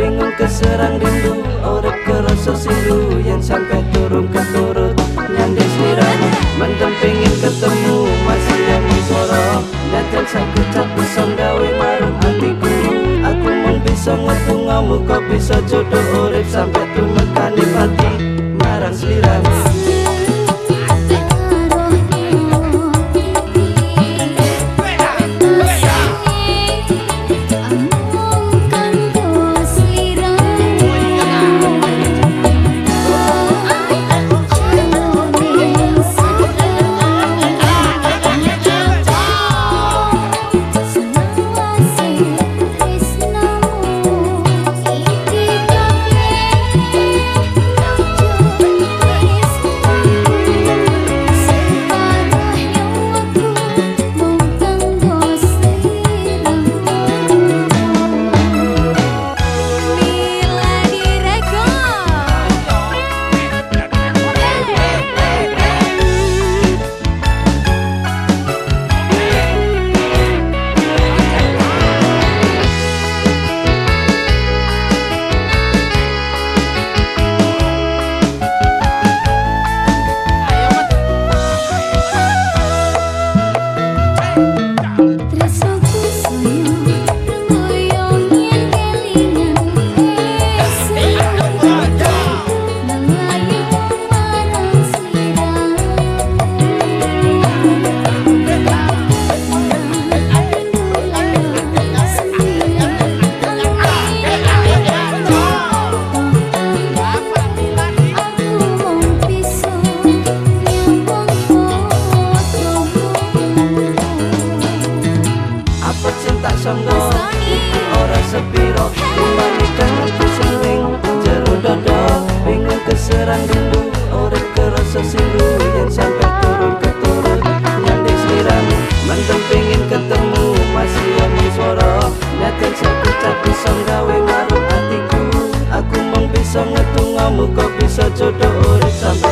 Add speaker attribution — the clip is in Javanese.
Speaker 1: bingung keserang rindu, urip kerasa sindu yang sampai turun keturut nyandai seliramu. Mendem pingin ketemu masih yang suara nyatan sakit capek song gawe marung hatiku. Aku mong bisa ngetungamu, kau bisa jodoh urip sampai tumekani pati marang seliramu. Sanggo ora sepiro dimanikan aku sering jero dada bingung keserang rindu urip kerasa sindu yang sampai turun keturun nyandai seliramu. Mendem pingin ketemu masih yang suara nyatan sakit capek song gawe marung hatiku. Aku mong bisa ngetungamu, kau bisa jodoh urip sampai